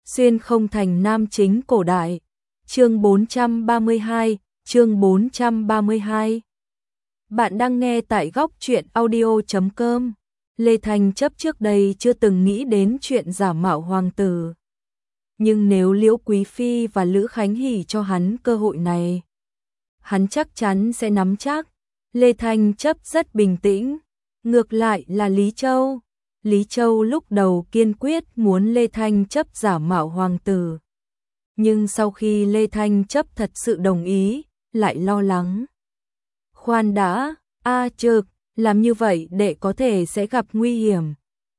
Xuyên không thành nam chính cổ đại. Chương 432, chương 432. Bạn đang nghe tại góc truyện audio.com. Lê Thanh Chấp trước đây chưa từng nghĩ đến chuyện giả mạo hoàng tử. Nhưng nếu Liễu Quý Phi và Lữ Khánh Hỷ cho hắn cơ hội này, hắn chắc chắn sẽ nắm chắc. Lê Thanh Chấp rất bình tĩnh. Ngược lại là Lý Châu. Lý Châu lúc đầu kiên quyết muốn Lê Thanh Chấp giả mạo hoàng tử. Nhưng sau khi Lê Thanh Chấp thật sự đồng ý, lại lo lắng. Khoan đã, Trực, làm như vậy đệ có thể sẽ gặp nguy hiểm.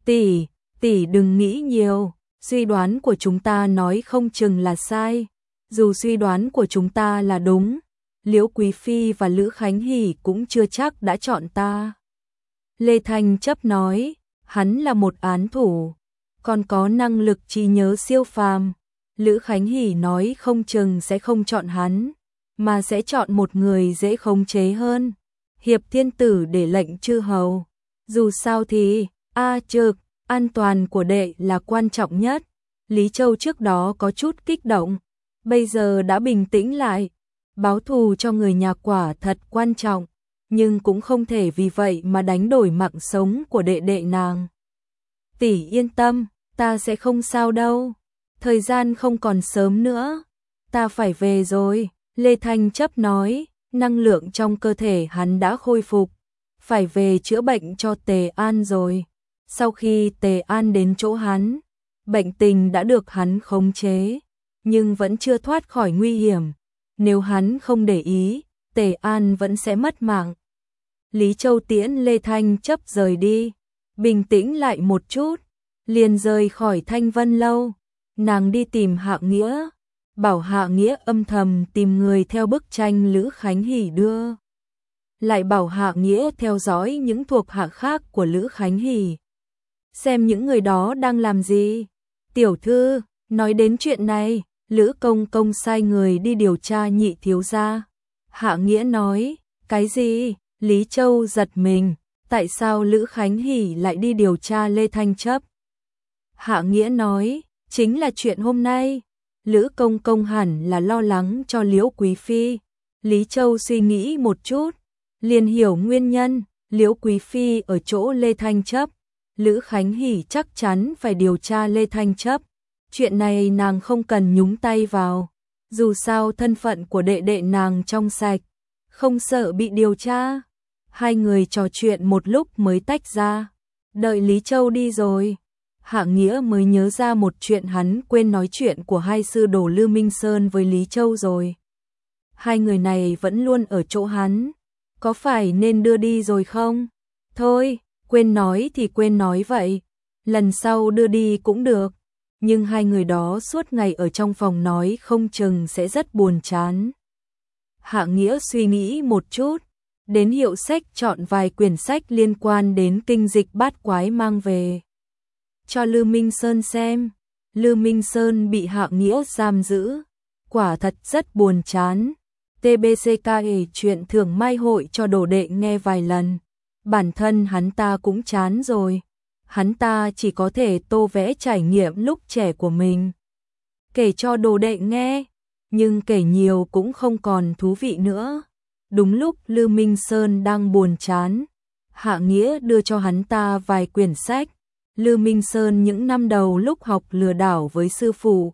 Tỷ đừng nghĩ nhiều, suy đoán của chúng ta nói không chừng là sai. Dù suy đoán của chúng ta là đúng, Liễu Quý Phi và Lữ Khánh Hỷ cũng chưa chắc đã chọn ta. Lê Thanh Chấp nói, hắn là một án thủ, còn có năng lực trí nhớ siêu phàm. Lữ Khánh Hỷ nói không chừng sẽ không chọn hắn, mà sẽ chọn một người dễ khống chế hơn. Hiệp Thiên Tử để lệnh chư hầu. Dù sao thì, Trực, an toàn của đệ là quan trọng nhất. Lý Châu trước đó có chút kích động, bây giờ đã bình tĩnh lại. Báo thù cho người nhà quả thật quan trọng, nhưng cũng không thể vì vậy mà đánh đổi mạng sống của đệ đệ nàng. Tỷ yên tâm, ta sẽ không sao đâu. Thời gian không còn sớm nữa, ta phải về rồi. Lê Thanh Chấp nói, năng lượng trong cơ thể hắn đã khôi phục, phải về chữa bệnh cho Tề An rồi. Sau khi Tề An đến chỗ hắn, bệnh tình đã được hắn khống chế, nhưng vẫn chưa thoát khỏi nguy hiểm. Nếu hắn không để ý, Tề An vẫn sẽ mất mạng. Lý Châu tiễn Lê Thanh Chấp rời đi, bình tĩnh lại một chút, liền rời khỏi Thanh Vân Lâu. Nàng đi tìm Hạ Nghĩa, bảo Hạ Nghĩa âm thầm tìm người theo bức tranh Lữ Khánh Hỷ đưa. Lại bảo Hạ Nghĩa theo dõi những thuộc hạ khác của Lữ Khánh Hỷ, xem những người đó đang làm gì. Tiểu thư, nói đến chuyện này, Lữ Công Công sai người đi điều tra Nhị thiếu gia. Hạ Nghĩa nói, cái gì? Lý Châu giật mình, tại sao Lữ Khánh Hỷ lại đi điều tra Lê Thanh Chấp? Hạ Nghĩa nói, chính là chuyện hôm nay. Lữ Công Công hẳn là lo lắng cho Liễu Quý Phi. Lý Châu suy nghĩ một chút, liền hiểu nguyên nhân. Liễu Quý Phi ở chỗ Lê Thanh Chấp, Lữ Khánh Hỷ chắc chắn phải điều tra Lê Thanh Chấp. Chuyện này nàng không cần nhúng tay vào, dù sao thân phận của đệ đệ nàng trong sạch, không sợ bị điều tra. Hai người trò chuyện một lúc mới tách ra. Đợi Lý Châu đi rồi, Hạ Nghĩa mới nhớ ra một chuyện, hắn quên nói chuyện của hai sư đồ Lư Minh Sơn với Lý Châu rồi. Hai người này vẫn luôn ở chỗ hắn, có phải nên đưa đi rồi không? Thôi, quên nói thì quên nói vậy, lần sau đưa đi cũng được. Nhưng hai người đó suốt ngày ở trong phòng nói không chừng sẽ rất buồn chán. Hạ Nghĩa suy nghĩ một chút, đến hiệu sách chọn vài quyển sách liên quan đến kinh dịch bát quái mang về cho Lư Minh Sơn xem. Lư Minh Sơn bị Hạ Nghĩa giam giữ, quả thật rất buồn chán. TBCKE chuyện thưởng mai hội cho đồ đệ nghe vài lần, bản thân hắn ta cũng chán rồi. Hắn ta chỉ có thể tô vẽ trải nghiệm lúc trẻ của mình, kể cho đồ đệ nghe, nhưng kể nhiều cũng không còn thú vị nữa. Đúng lúc Lư Minh Sơn đang buồn chán, Hạ Nghĩa đưa cho hắn ta vài quyển sách. Lư Minh Sơn những năm đầu lúc học lừa đảo với sư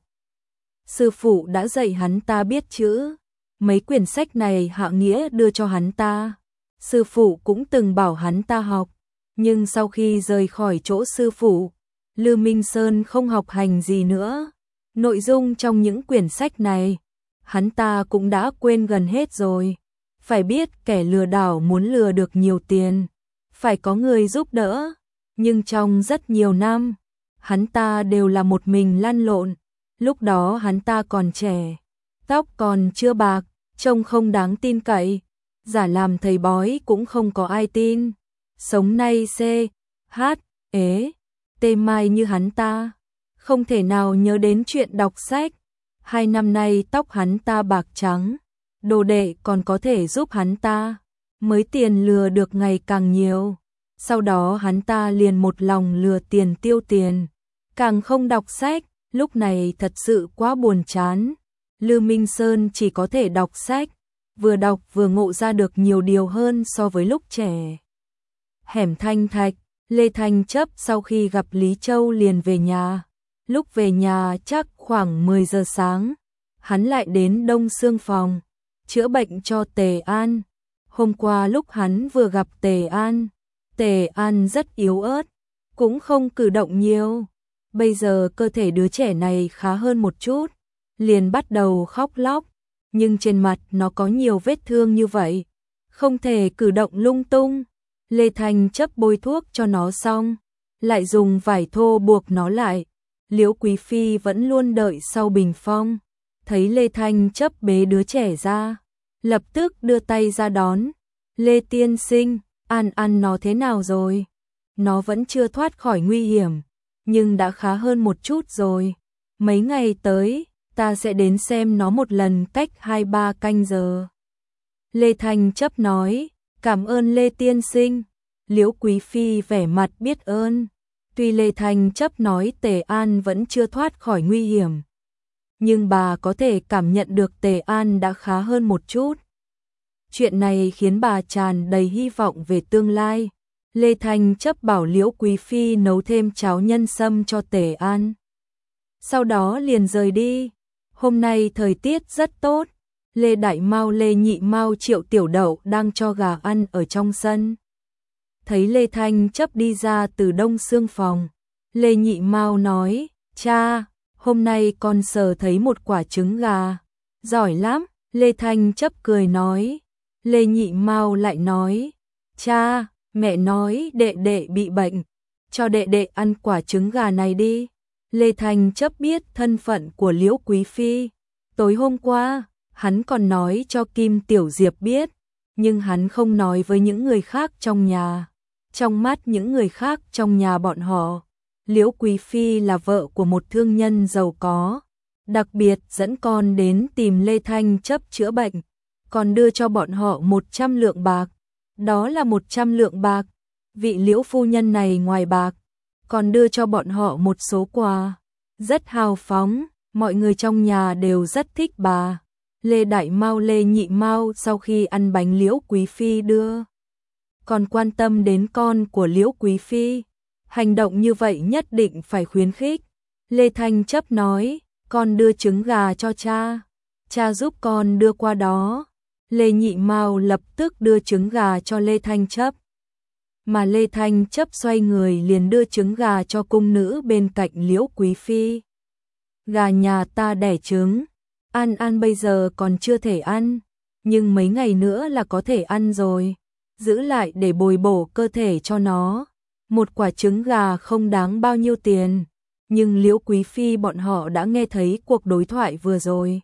phụ đã dạy hắn ta biết chữ. Mấy quyển sách này Hạ Nghĩa đưa cho hắn ta, sư phụ cũng từng bảo hắn ta học. Nhưng sau khi rời khỏi chỗ sư phụ, Lư Minh Sơn không học hành gì nữa. Nội dung trong những quyển sách này, hắn ta cũng đã quên gần hết rồi. Phải biết kẻ lừa đảo muốn lừa được nhiều tiền, phải có người giúp đỡ. Nhưng trong rất nhiều năm, hắn ta đều là một mình lăn lộn. Lúc đó hắn ta còn trẻ, tóc còn chưa bạc, trông không đáng tin cậy. Giả làm thầy bói cũng không có ai tin. Sống nay tê mai như hắn ta, không thể nào nhớ đến chuyện đọc sách. 2 năm nay tóc hắn ta bạc trắng, đồ đệ còn có thể giúp hắn ta, mới tiền lừa được ngày càng nhiều. Sau đó hắn ta liền một lòng lừa tiền tiêu tiền, càng không đọc sách. Lúc này thật sự quá buồn chán. Lư Minh Sơn chỉ có thể đọc sách, vừa đọc vừa ngộ ra được nhiều điều hơn so với lúc trẻ. Hẻm Thanh Thạch, Lê Thanh Chấp sau khi gặp Lý Châu liền về nhà. Lúc về nhà chắc khoảng 10 giờ sáng, hắn lại đến Đông Xương phòng, chữa bệnh cho Tề An. Hôm qua lúc hắn vừa gặp Tề An rất yếu ớt, cũng không cử động nhiều. Bây giờ cơ thể đứa trẻ này khá hơn một chút, liền bắt đầu khóc lóc, nhưng trên mặt nó có nhiều vết thương như vậy, không thể cử động lung tung. Lê Thanh Chấp bôi thuốc cho nó xong, lại dùng vải thô buộc nó lại. Liễu Quý Phi vẫn luôn đợi sau bình phong, thấy Lê Thanh Chấp bế đứa trẻ ra, lập tức đưa tay ra đón. Lê tiên sinh, An nó thế nào rồi? Nó vẫn chưa thoát khỏi nguy hiểm, nhưng đã khá hơn một chút rồi. Mấy ngày tới, ta sẽ đến xem nó một lần cách 2-3 canh giờ. Lê Thanh Chấp nói, cảm ơn Lê tiên sinh. Liễu Quý Phi vẻ mặt biết ơn. Tuy Lê Thanh Chấp nói Tề An vẫn chưa thoát khỏi nguy hiểm, nhưng bà có thể cảm nhận được Tề An đã khá hơn một chút. Chuyện này khiến bà tràn đầy hy vọng về tương lai. Lê Thanh Chấp bảo Liễu Quý Phi nấu thêm cháo nhân sâm cho Tề An. Sau đó liền rời đi. Hôm nay thời tiết rất tốt. Lê Đại Mao, Lê Nhị Mao, Triệu Tiểu Đậu đang cho gà ăn ở trong sân. Thấy Lê Thanh Chấp đi ra từ Đông Xương phòng, Lê Nhị Mao nói, cha, hôm nay con sờ thấy một quả trứng gà. Giỏi lắm, Lê Thanh Chấp cười nói. Lê Nhị Mao lại nói, cha, mẹ nói đệ đệ bị bệnh, cho đệ đệ ăn quả trứng gà này đi. Lê Thanh Chấp biết thân phận của Liễu Quý Phi. Tối hôm qua, hắn còn nói cho Kim Tiểu Diệp biết, nhưng hắn không nói với những người khác trong nhà. Trong mắt những người khác trong nhà bọn họ, Liễu Quý Phi là vợ của một thương nhân giàu có, đặc biệt dẫn con đến tìm Lê Thanh Chấp chữa bệnh, còn đưa cho bọn họ 100 lượng bạc. Đó là 100 lượng bạc. Vị Liễu phu nhân này ngoài bạc, còn đưa cho bọn họ một số quà, rất hào phóng, mọi người trong nhà đều rất thích bà. Lê Đại Mao, Lê Nhị Mao sau khi ăn bánh Liễu Quý Phi đưa, còn quan tâm đến con của Liễu Quý Phi. Hành động như vậy nhất định phải khuyến khích. Lê Thanh Chấp nói, con đưa trứng gà cho cha giúp con đưa qua đó. Lê Nhị Mao lập tức đưa trứng gà cho Lê Thanh Chấp, mà Lê Thanh Chấp xoay người liền đưa trứng gà cho cung nữ bên cạnh Liễu Quý Phi. Gà nhà ta đẻ trứng, An bây giờ còn chưa thể ăn, nhưng mấy ngày nữa là có thể ăn rồi, giữ lại để bồi bổ cơ thể cho nó. Một quả trứng gà không đáng bao nhiêu tiền, nhưng Liễu Quý Phi bọn họ đã nghe thấy cuộc đối thoại vừa rồi,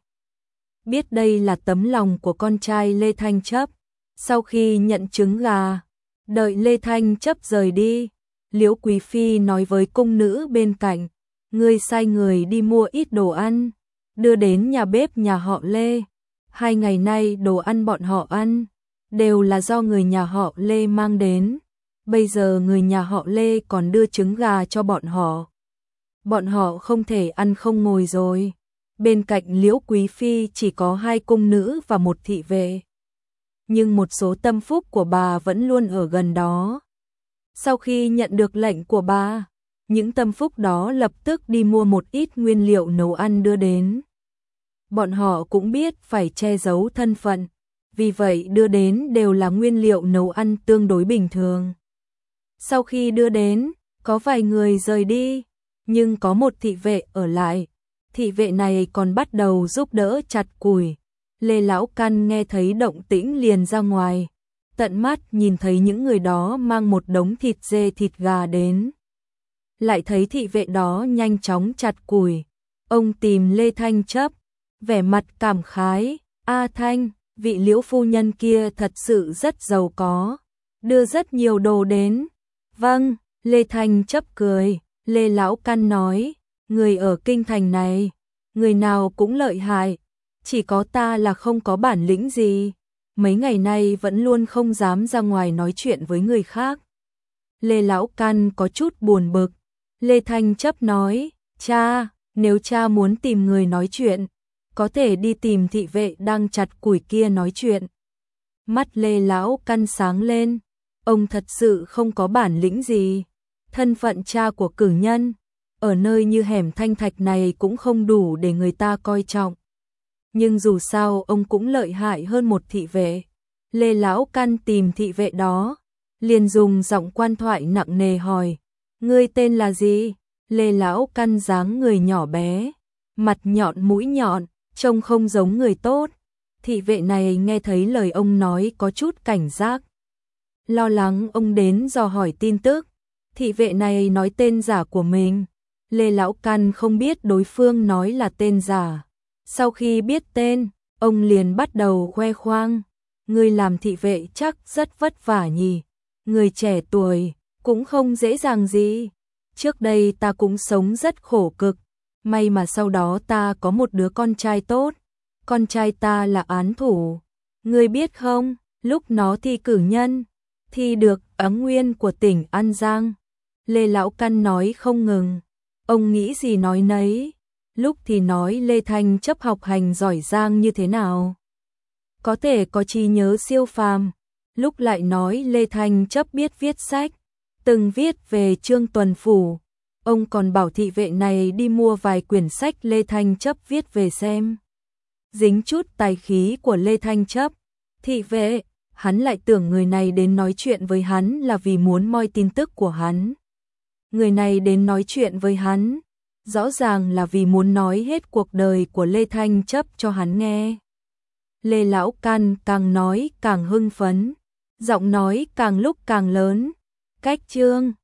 biết đây là tấm lòng của con trai Lê Thanh Chấp. Sau khi nhận trứng gà, đợi Lê Thanh Chấp rời đi, Liễu Quý Phi nói với cung nữ bên cạnh, ngươi sai người đi mua ít đồ ăn, đưa đến nhà bếp nhà họ Lê. 2 ngày nay đồ ăn bọn họ ăn đều là do người nhà họ Lê mang đến. Bây giờ người nhà họ Lê còn đưa trứng gà cho bọn họ không thể ăn không ngồi rồi. Bên cạnh Liễu Quý Phi chỉ có 2 cung nữ và 1 thị vệ, nhưng một số tâm phúc của bà vẫn luôn ở gần đó. Sau khi nhận được lệnh của bà, những tâm phúc đó lập tức đi mua một ít nguyên liệu nấu ăn đưa đến. Bọn họ cũng biết phải che giấu thân phận, vì vậy đưa đến đều là nguyên liệu nấu ăn tương đối bình thường. Sau khi đưa đến, có vài người rời đi, nhưng có một thị vệ ở lại. Thị vệ này còn bắt đầu giúp đỡ chặt củi. Lê Lão Căn nghe thấy động tĩnh liền ra ngoài, tận mắt nhìn thấy những người đó mang một đống thịt dê thịt gà đến. Lại thấy thị vệ đó nhanh chóng chặt củi. Ông tìm Lê Thanh Chấp, vẻ mặt cảm khái, A Thanh, vị Liễu phu nhân kia thật sự rất giàu có, đưa rất nhiều đồ đến. Vâng, Lê Thanh Chấp cười. Lê Lão Căn nói, người ở kinh thành này, người nào cũng lợi hại, chỉ có ta là không có bản lĩnh gì, mấy ngày nay vẫn luôn không dám ra ngoài nói chuyện với người khác. Lê Lão Căn có chút buồn bực. Lê Thanh Chấp nói, cha, Nếu cha muốn tìm người nói chuyện, có thể đi tìm thị vệ đang chặt củi kia nói chuyện. Mắt Lê Lão Căn sáng lên, ông thật sự không có bản lĩnh gì. Thân phận cha của cử nhân, ở nơi như hẻm Thanh Thạch này cũng không đủ để người ta coi trọng. Nhưng dù sao ông cũng lợi hại hơn một thị vệ. Lê Lão Căn tìm thị vệ đó, liền dùng giọng quan thoại nặng nề hỏi, ngươi tên là gì? Lê Lão Căn dáng người nhỏ bé, mặt nhọn mũi nhọn, trông không giống người tốt. Thị vệ này nghe thấy lời ông nói có chút cảnh giác. Lo lắng ông đến dò hỏi tin tức. Thị vệ này nói tên giả của mình. Lê Lão Căn không biết đối phương nói là tên giả. Sau khi biết tên, ông liền bắt đầu khoe khoang. Người làm thị vệ chắc rất vất vả nhỉ. Người trẻ tuổi, cũng không dễ dàng gì. Trước đây ta cũng sống rất khổ cực. May mà sau đó ta có một đứa con trai tốt. Con trai ta là án thủ. Ngươi biết không, lúc nó thi cử nhân, thi được áng nguyên của tỉnh An Giang. Lê Lão Căn nói không ngừng. Ông nghĩ gì nói nấy. Lúc thì nói Lê Thanh Chấp học hành giỏi giang như thế nào, có thể có trí nhớ siêu phàm. Lúc lại nói Lê Thanh Chấp biết viết sách, từng viết về Trương Tuần Phủ. Ông còn bảo thị vệ này đi mua vài quyển sách Lê Thanh Chấp viết về xem. Dính chút tài khí của Lê Thanh Chấp. Thị vệ, hắn lại tưởng người này đến nói chuyện với hắn là vì muốn moi tin tức của hắn. Người này đến nói chuyện với hắn, rõ ràng là vì muốn nói hết cuộc đời của Lê Thanh Chấp cho hắn nghe. Lê Lão Căn càng nói càng hưng phấn, giọng nói càng lúc càng lớn. Cách Trương